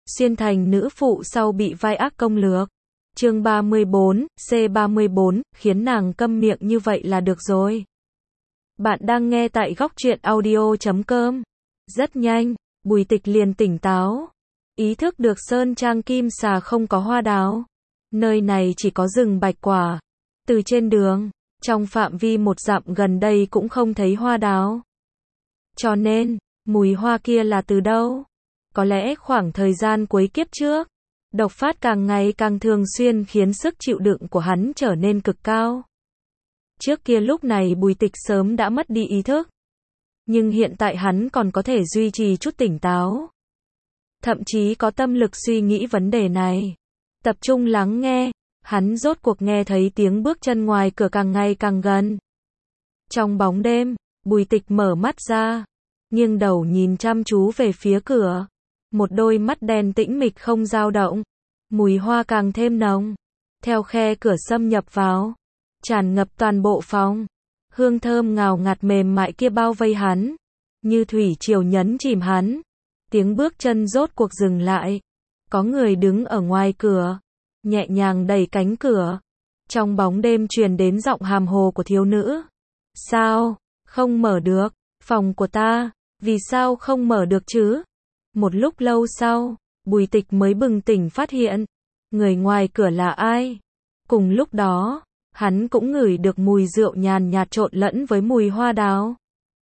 xuyên thành nữ phụ sau bị vai ác công lược. Chương 34, C34, khiến nàng câm miệng như vậy là được rồi. Bạn đang nghe tại góc truyện audio.com. Rất nhanh, Bùi Tịch liền tỉnh táo. Ý thức được sơn trang kim xà không có hoa đào. Nơi này chỉ có rừng bạch quả. Từ trên đường, trong phạm vi 1 dặm gần đây cũng không thấy hoa đào. Cho nên, mùi hoa kia là từ đâu? Có lẽ khoảng thời gian cuối kiếp trước, độc phát càng ngày càng thường xuyên khiến sức chịu đựng của hắn trở nên cực cao. Trước kia lúc này Bùi Tịch sớm đã mất đi ý thức. Nhưng hiện tại hắn còn có thể duy trì chút tỉnh táo. Thậm chí có tâm lực suy nghĩ vấn đề này. Tập trung lắng nghe, hắn rốt cuộc nghe thấy tiếng bước chân ngoài cửa càng ngày càng gần. Trong bóng đêm, Bùi Tịch mở mắt ra, nghiêng đầu nhìn chăm chú về phía cửa. Một đôi mắt đen tĩnh mịch không dao động. Mùi hoa càng thêm nồng. Theo khe cửa xâm nhập vào, tràn ngập toàn bộ phòng. Hương thơm ngào ngạt mềm mại kia bao vây hắn, như thủy triều nhấn chìm hắn. Tiếng bước chân rốt cuộc dừng lại. Có người đứng ở ngoài cửa, nhẹ nhàng đẩy cánh cửa. Trong bóng đêm truyền đến giọng hàm hồ của thiếu nữ. Sao, không mở được, phòng của ta, vì sao không mở được chứ? Một lúc lâu sau, Bùi Tịch mới bừng tỉnh phát hiện, người ngoài cửa là ai? Cùng lúc đó, hắn cũng ngửi được mùi rượu nhàn nhạt trộn lẫn với mùi hoa đào.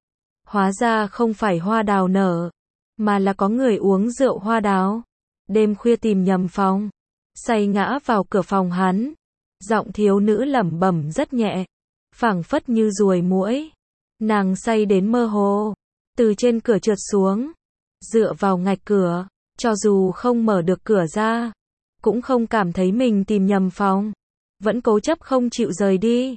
Hóa ra không phải hoa đào nở, mà là có người uống rượu hoa đào. Đêm khuya tìm nhầm phòng, say ngã vào cửa phòng hắn. Giọng thiếu nữ lẩm bẩm rất nhẹ, phảng phất như ruồi muỗi. Nàng say đến mơ hồ, từ trên cửa trượt xuống, dựa vào ngạch cửa, cho dù không mở được cửa ra, cũng không cảm thấy mình tìm nhầm phòng, vẫn cố chấp không chịu rời đi.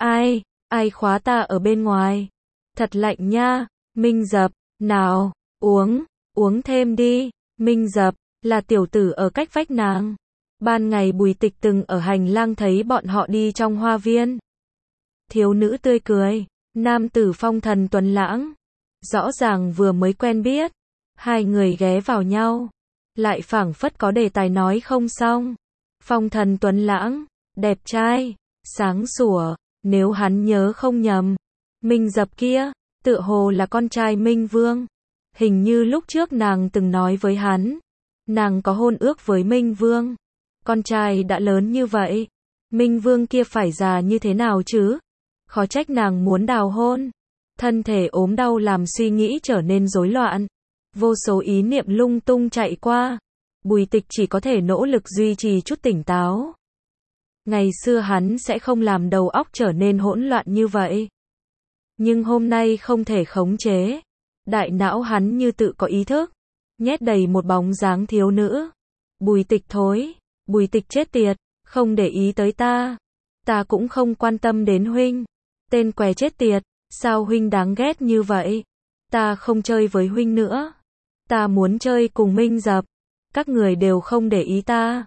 Ai khóa ta ở bên ngoài? Thật lạnh nha. Minh Dập, nào, uống thêm đi. Minh Dập là tiểu tử ở cách vách nàng. Ban ngày Bùi Tịch từng ở hành lang thấy bọn họ đi trong hoa viên. Thiếu nữ tươi cười, nam tử phong thần tuấn lãng. Rõ ràng vừa mới quen biết, hai người ghé vào nhau, lại phảng phất có đề tài nói không xong. Phong thần tuấn lãng, đẹp trai, sáng sủa, nếu hắn nhớ không nhầm, Minh Dập kia, tựa hồ là con trai Minh Vương. Hình như lúc trước nàng từng nói với hắn, nàng có hôn ước với Minh Vương. Con trai đã lớn như vậy, Minh Vương kia phải già như thế nào chứ? Khó trách nàng muốn đào hôn. Thân thể ốm đau làm suy nghĩ trở nên rối loạn. Vô số ý niệm lung tung chạy qua. Bùi Tịch chỉ có thể nỗ lực duy trì chút tỉnh táo. Ngày xưa hắn sẽ không làm đầu óc trở nên hỗn loạn như vậy. Nhưng hôm nay không thể khống chế. Đại não hắn như tự có ý thức, nhét đầy một bóng dáng thiếu nữ. Bùi Tịch thối, Bùi Tịch chết tiệt, không để ý tới ta. Ta cũng không quan tâm đến huynh. Tên què chết tiệt, sao huynh đáng ghét như vậy? Ta không chơi với huynh nữa. Ta muốn chơi cùng Minh Dập. Các người đều không để ý ta.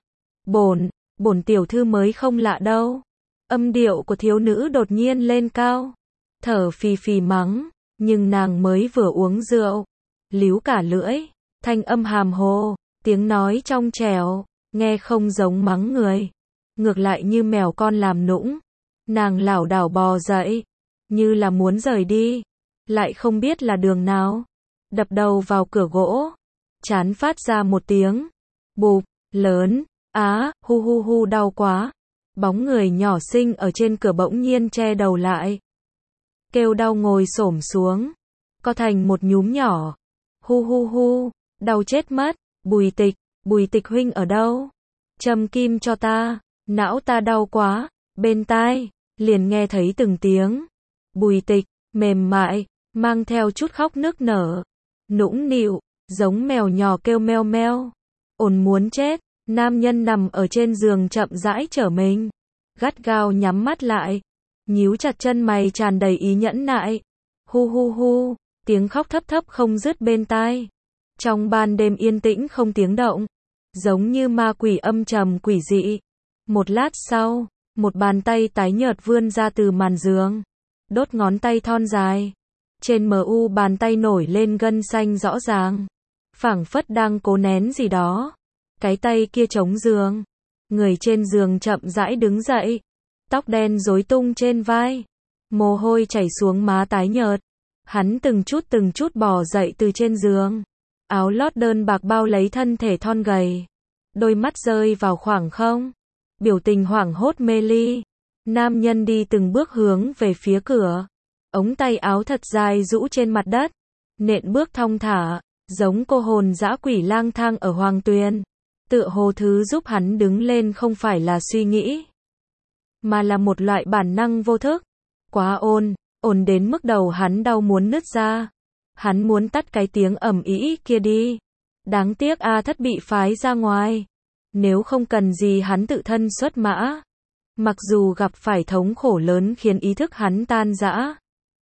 Bổn tiểu thư mới không lạ đâu. Âm điệu của thiếu nữ đột nhiên lên cao, thở phì phì mắng, nhưng nàng mới vừa uống rượu, líu cả lưỡi, thanh âm hàm hồ, tiếng nói trong trẻo, nghe không giống mắng người, ngược lại như mèo con làm nũng. Nàng lảo đảo bò dậy, như là muốn rời đi, lại không biết là đường nào, đập đầu vào cửa gỗ, chán phát ra một tiếng bụp lớn. Hu hu hu, đau quá. Bóng người nhỏ xinh ở trên cửa bỗng nhiên che đầu lại, kêu đau ngồi xổm xuống, co thành một nhúm nhỏ. Hu hu hu, đau chết mất. Bùi Tịch huynh ở đâu? Châm kim cho ta, não ta đau quá. Bên tai liền nghe thấy từng tiếng Bùi Tịch mềm mại, mang theo chút khóc nức nở, nũng nịu, giống mèo nhỏ kêu meo meo. Ồn muốn chết. Nam nhân nằm ở trên giường chậm rãi trở mình, gắt gao nhắm mắt lại, nhíu chặt chân mày tràn đầy ý nhẫn nại. Hu hu hu, tiếng khóc thấp thấp không dứt bên tai. Trong ban đêm yên tĩnh không tiếng động, giống như ma quỷ âm trầm quỷ dị. Một lát sau, một bàn tay tái nhợt vươn ra từ màn giường, đốt ngón tay thon dài. Trên bàn tay nổi lên gân xanh rõ ràng, phảng phất đang cố nén gì đó. cái tay kia chống giường. Người trên giường chậm rãi đứng dậy, tóc đen rối tung trên vai, mồ hôi chảy xuống má tái nhợt. Hắn từng chút bò dậy từ trên giường. Áo lót đơn bạc bao lấy thân thể thon gầy. Đôi mắt rơi vào khoảng không. Biểu tình hoảng hốt mê ly. Nam nhân đi từng bước hướng về phía cửa. Ống tay áo thật dài rũ trên mặt đất. Nện bước thong thả, giống cô hồn dã quỷ lang thang ở Hoàng Tuyền. Tựa hồ thứ giúp hắn đứng lên không phải là suy nghĩ, mà là một loại bản năng vô thức. Quá ồn đến mức đầu hắn đau muốn nứt ra. Hắn muốn tắt cái tiếng ầm ĩ kia đi. Đáng tiếc A Thất bị phái ra ngoài. Nếu không cần gì hắn tự thân xuất mã. Mặc dù gặp phải thống khổ lớn khiến ý thức hắn tan rã.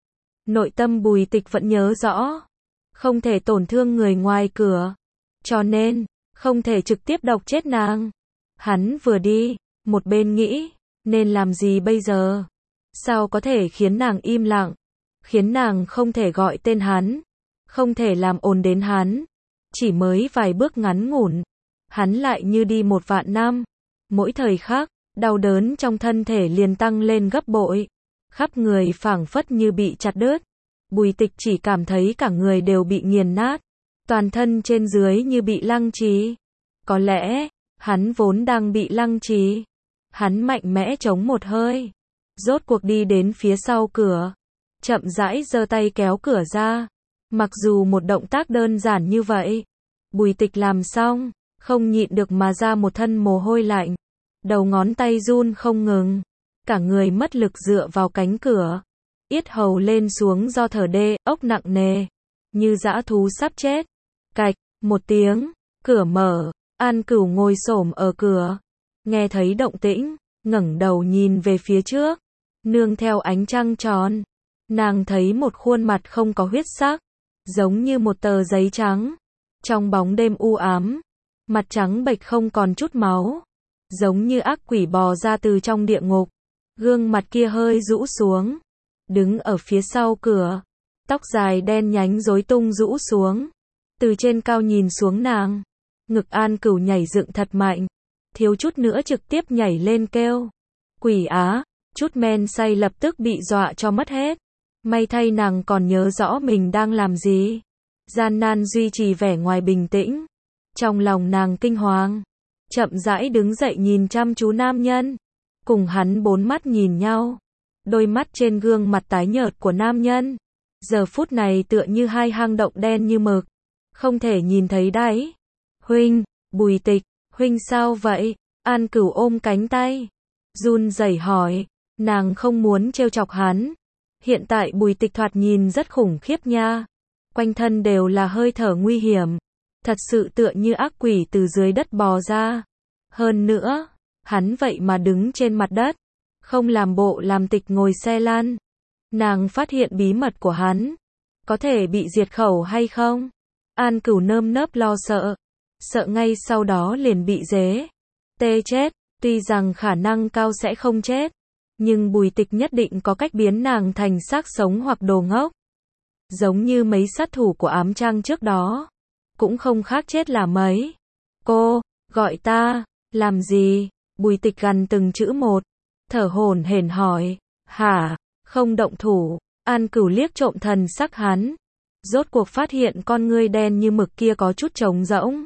Nội tâm Bùi Tịch vẫn nhớ rõ. Không thể tổn thương người ngoài cửa. Cho nên, không thể trực tiếp độc chết nàng. Hắn vừa đi, một bên nghĩ, nên làm gì bây giờ? Sao có thể khiến nàng im lặng? Khiến nàng không thể gọi tên hắn? Không thể làm ồn đến hắn? Chỉ mới vài bước ngắn ngủn, hắn lại như đi 1.000.000 năm. Mỗi thời khắc, đau đớn trong thân thể liền tăng lên gấp bội. Khắp người phảng phất như bị chặt đứt. Bùi Tịch chỉ cảm thấy cả người đều bị nghiền nát. Toàn thân trên dưới như bị lăng trì. Có lẽ, hắn vốn đang bị lăng trì. Hắn mạnh mẽ chống một hơi. Rốt cuộc đi đến phía sau cửa. Chậm rãi giơ tay kéo cửa ra. Mặc dù một động tác đơn giản như vậy. Bùi Tịch làm xong, không nhịn được mà ra một thân mồ hôi lạnh. Đầu ngón tay run không ngừng. Cả người mất lực dựa vào cánh cửa. Yết hầu lên xuống do thở đê, ốc nặng nề. Như dã thú sắp chết. Cạch, một tiếng, cửa mở. An Cửu ngồi xổm ở cửa. Nghe thấy động tĩnh, ngẩng đầu nhìn về phía trước. Nương theo ánh trăng tròn. Nàng thấy một khuôn mặt không có huyết sắc. Giống như một tờ giấy trắng. Trong bóng đêm u ám. Mặt trắng bệch không còn chút máu. Giống như ác quỷ bò ra từ trong địa ngục. Gương mặt kia hơi rũ xuống. Đứng ở phía sau cửa. Tóc dài đen nhánh rối tung rũ xuống. Từ trên cao nhìn xuống nàng. Ngực An Cửu nhảy dựng thật mạnh. Thiếu chút nữa trực tiếp nhảy lên kêu. Quỷ á, chút men say lập tức bị dọa cho mất hết. May thay nàng còn nhớ rõ mình đang làm gì. Gian nan duy trì vẻ ngoài bình tĩnh. Trong lòng nàng kinh hoàng. Chậm rãi đứng dậy nhìn chăm chú nam nhân. Cùng hắn bốn mắt nhìn nhau. Đôi mắt trên gương mặt tái nhợt của nam nhân. Giờ phút này tựa như hai hang động đen như mực. Không thể nhìn thấy đáy. Huynh, Bùi Tịch, huynh sao vậy? An Cửu ôm cánh tay. Run rẩy hỏi. Nàng không muốn trêu chọc hắn. Hiện tại Bùi Tịch thoạt nhìn rất khủng khiếp nha. Quanh thân đều là hơi thở nguy hiểm. Thật sự tựa như ác quỷ từ dưới đất bò ra. Hơn nữa, hắn vậy mà đứng trên mặt đất. Không làm bộ làm tịch ngồi xe lăn. Nàng phát hiện bí mật của hắn. Có thể bị diệt khẩu hay không? An Cửu nơm nớp lo sợ. Sợ ngay sau đó liền bị dế tê chết. Tuy rằng khả năng cao sẽ không chết. Nhưng Bùi Tịch nhất định có cách biến nàng thành xác sống hoặc đồ ngốc. Giống như mấy sát thủ của ám trang trước đó. Cũng không khác chết là mấy. Cô, gọi ta, làm gì? Bùi Tịch gằn từng chữ một. Thở hổn hển hỏi. Hả, không động thủ. An Cửu liếc trộm thần sắc hắn. Rốt cuộc phát hiện con ngươi đen như mực kia có chút trống rỗng.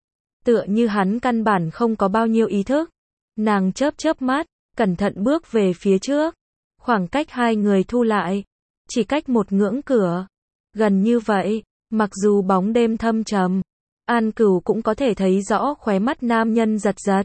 Tựa như hắn căn bản không có bao nhiêu ý thức. Nàng chớp chớp mắt, cẩn thận bước về phía trước. Khoảng cách hai người thu lại. Chỉ cách một ngưỡng cửa. Gần như vậy, mặc dù bóng đêm thâm trầm. An Cửu cũng có thể thấy rõ khóe mắt nam nhân giật giật.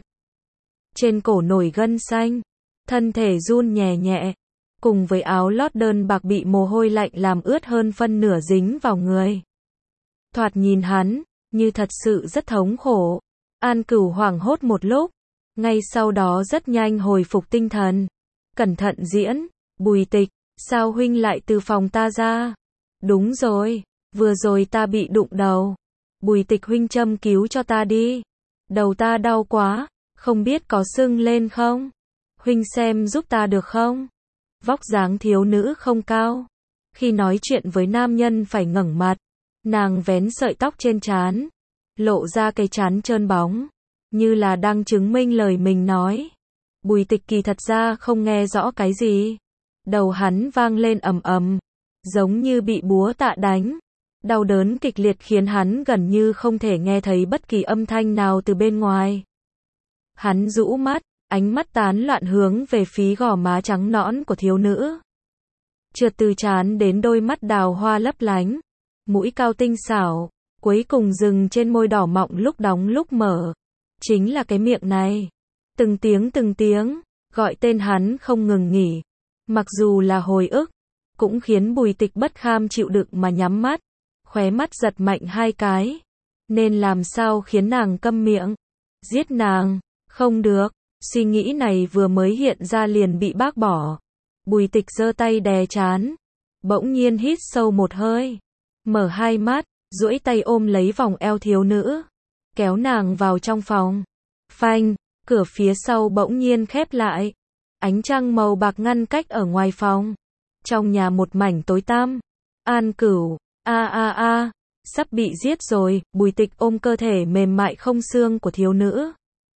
Trên cổ nổi gân xanh. Thân thể run nhẹ nhẹ. Cùng với áo lót đơn bạc bị mồ hôi lạnh làm ướt hơn phân nửa dính vào người. Thoạt nhìn hắn, như thật sự rất thống khổ. An Cửu hoảng hốt một lúc. Ngay sau đó rất nhanh hồi phục tinh thần. Cẩn thận diễn. Bùi Tịch, sao huynh lại từ phòng ta ra? Đúng rồi, vừa rồi ta bị đụng đầu. Bùi Tịch huynh châm cứu cho ta đi. Đầu ta đau quá, không biết có sưng lên không? Huynh xem giúp ta được không? Vóc dáng thiếu nữ không cao. Khi nói chuyện với nam nhân phải ngẩng mặt. Nàng vén sợi tóc trên trán. Lộ ra cái trán trơn bóng. như là đang chứng minh lời mình nói. Bùi Tịch kỳ thật ra không nghe rõ cái gì. Đầu hắn vang lên ầm ầm, giống như bị búa tạ đánh. Đau đớn kịch liệt khiến hắn gần như không thể nghe thấy bất kỳ âm thanh nào từ bên ngoài. Hắn rũ mắt, ánh mắt tán loạn hướng về phía gò má trắng nõn của thiếu nữ. Trượt từ trán đến đôi mắt đào hoa lấp lánh, mũi cao tinh xảo, cuối cùng dừng trên môi đỏ mọng lúc đóng lúc mở. Chính là cái miệng này. Từng tiếng, gọi tên hắn không ngừng nghỉ. Mặc dù là hồi ức, cũng khiến Bùi Tịch bất kham chịu đựng mà nhắm mắt, khóe mắt giật mạnh hai cái. Nên làm sao khiến nàng câm miệng? Giết nàng? Không được. Suy nghĩ này vừa mới hiện ra liền bị bác bỏ. Bùi Tịch giơ tay đè trán, bỗng nhiên hít sâu một hơi, mở hai mắt, duỗi tay ôm lấy vòng eo thiếu nữ, kéo nàng vào trong phòng. Phanh, cửa phía sau bỗng nhiên khép lại. Ánh trăng màu bạc ngăn cách ở ngoài phòng. Trong nhà một mảnh tối tăm. An Cửu, sắp bị giết rồi. Bùi Tịch ôm cơ thể mềm mại không xương của thiếu nữ.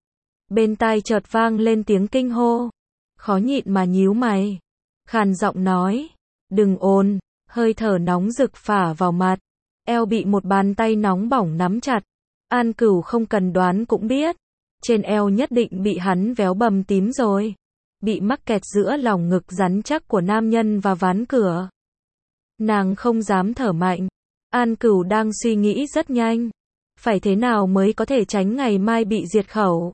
Bên tai chợt vang lên tiếng kinh hô. Khó nhịn mà nhíu mày. Khàn giọng nói, đừng ồn. Hơi thở nóng rực phả vào mặt. Eo bị một bàn tay nóng bỏng nắm chặt. An Cửu không cần đoán cũng biết. Trên eo nhất định bị hắn véo bầm tím rồi. Bị mắc kẹt giữa lòng ngực rắn chắc của nam nhân và ván cửa. Nàng không dám thở mạnh. An Cửu đang suy nghĩ rất nhanh. Phải thế nào mới có thể tránh ngày mai bị diệt khẩu.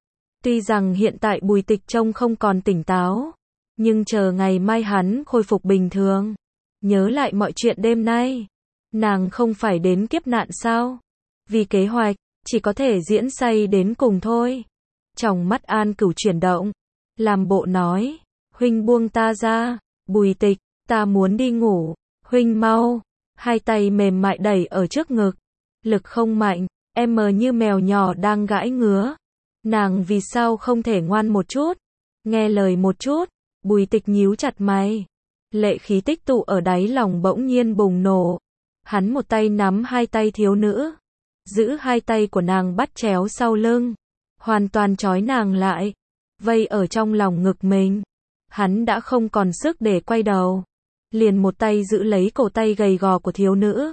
Tuy rằng hiện tại Bùi Tịch trông không còn tỉnh táo. Nhưng chờ ngày mai hắn khôi phục bình thường. Nhớ lại mọi chuyện đêm nay. Nàng không phải đến kiếp nạn sao? Vì kế hoạch, chỉ có thể diễn say đến cùng thôi. Trong mắt An Cửu chuyển động. Làm bộ nói, huynh buông ta ra. Bùi Tịch, ta muốn đi ngủ. Huynh mau. Hai tay mềm mại đẩy ở trước ngực. Lực không mạnh, em như mèo nhỏ đang gãi ngứa. Nàng vì sao không thể ngoan một chút? Nghe lời một chút. Bùi Tịch nhíu chặt mày. Lệ khí tích tụ ở đáy lòng bỗng nhiên bùng nổ. Hắn một tay nắm hai tay thiếu nữ. Giữ hai tay của nàng bắt chéo sau lưng. Hoàn toàn trói nàng lại. Vây ở trong lòng ngực mình. Hắn đã không còn sức để quay đầu. Liền một tay giữ lấy cổ tay gầy gò của thiếu nữ.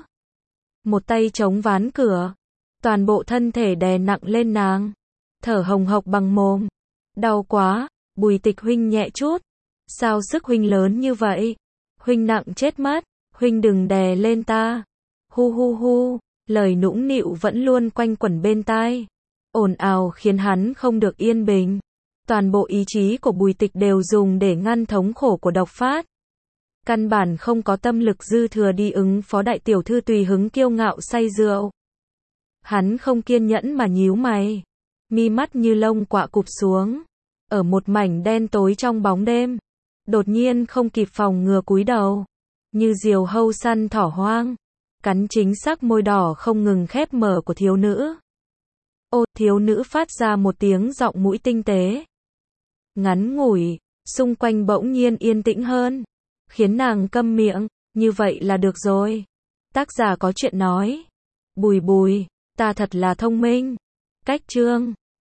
Một tay chống ván cửa. Toàn bộ thân thể đè nặng lên nàng. Thở hồng hộc bằng mồm. Đau quá. Bùi Tịch huynh nhẹ chút. Sao sức huynh lớn như vậy? Huynh nặng chết mất. Huynh đừng đè lên ta. Hu hu hu. Lời nũng nịu vẫn luôn quanh quẩn bên tai. Ồn ào khiến hắn không được yên bình. Toàn bộ ý chí của Bùi Tịch đều dùng để ngăn thống khổ của độc phát. Căn bản không có tâm lực dư thừa đi ứng phó đại tiểu thư tùy hứng kiêu ngạo say rượu. Hắn không kiên nhẫn mà nhíu mày. Mi mắt như lông quạ cụp xuống. Ở một mảnh đen tối trong bóng đêm. Đột nhiên không kịp phòng ngừa cúi đầu. Như diều hâu săn thỏ hoang. Cắn chính xác môi đỏ không ngừng khép mở của thiếu nữ. Ô, thiếu nữ phát ra một tiếng giọng mũi tinh tế. Ngắn ngủi, xung quanh bỗng nhiên yên tĩnh hơn. Khiến nàng câm miệng, như vậy là được rồi. Tác giả có chuyện nói. Bùi Bùi, ta thật là thông minh. Cách chương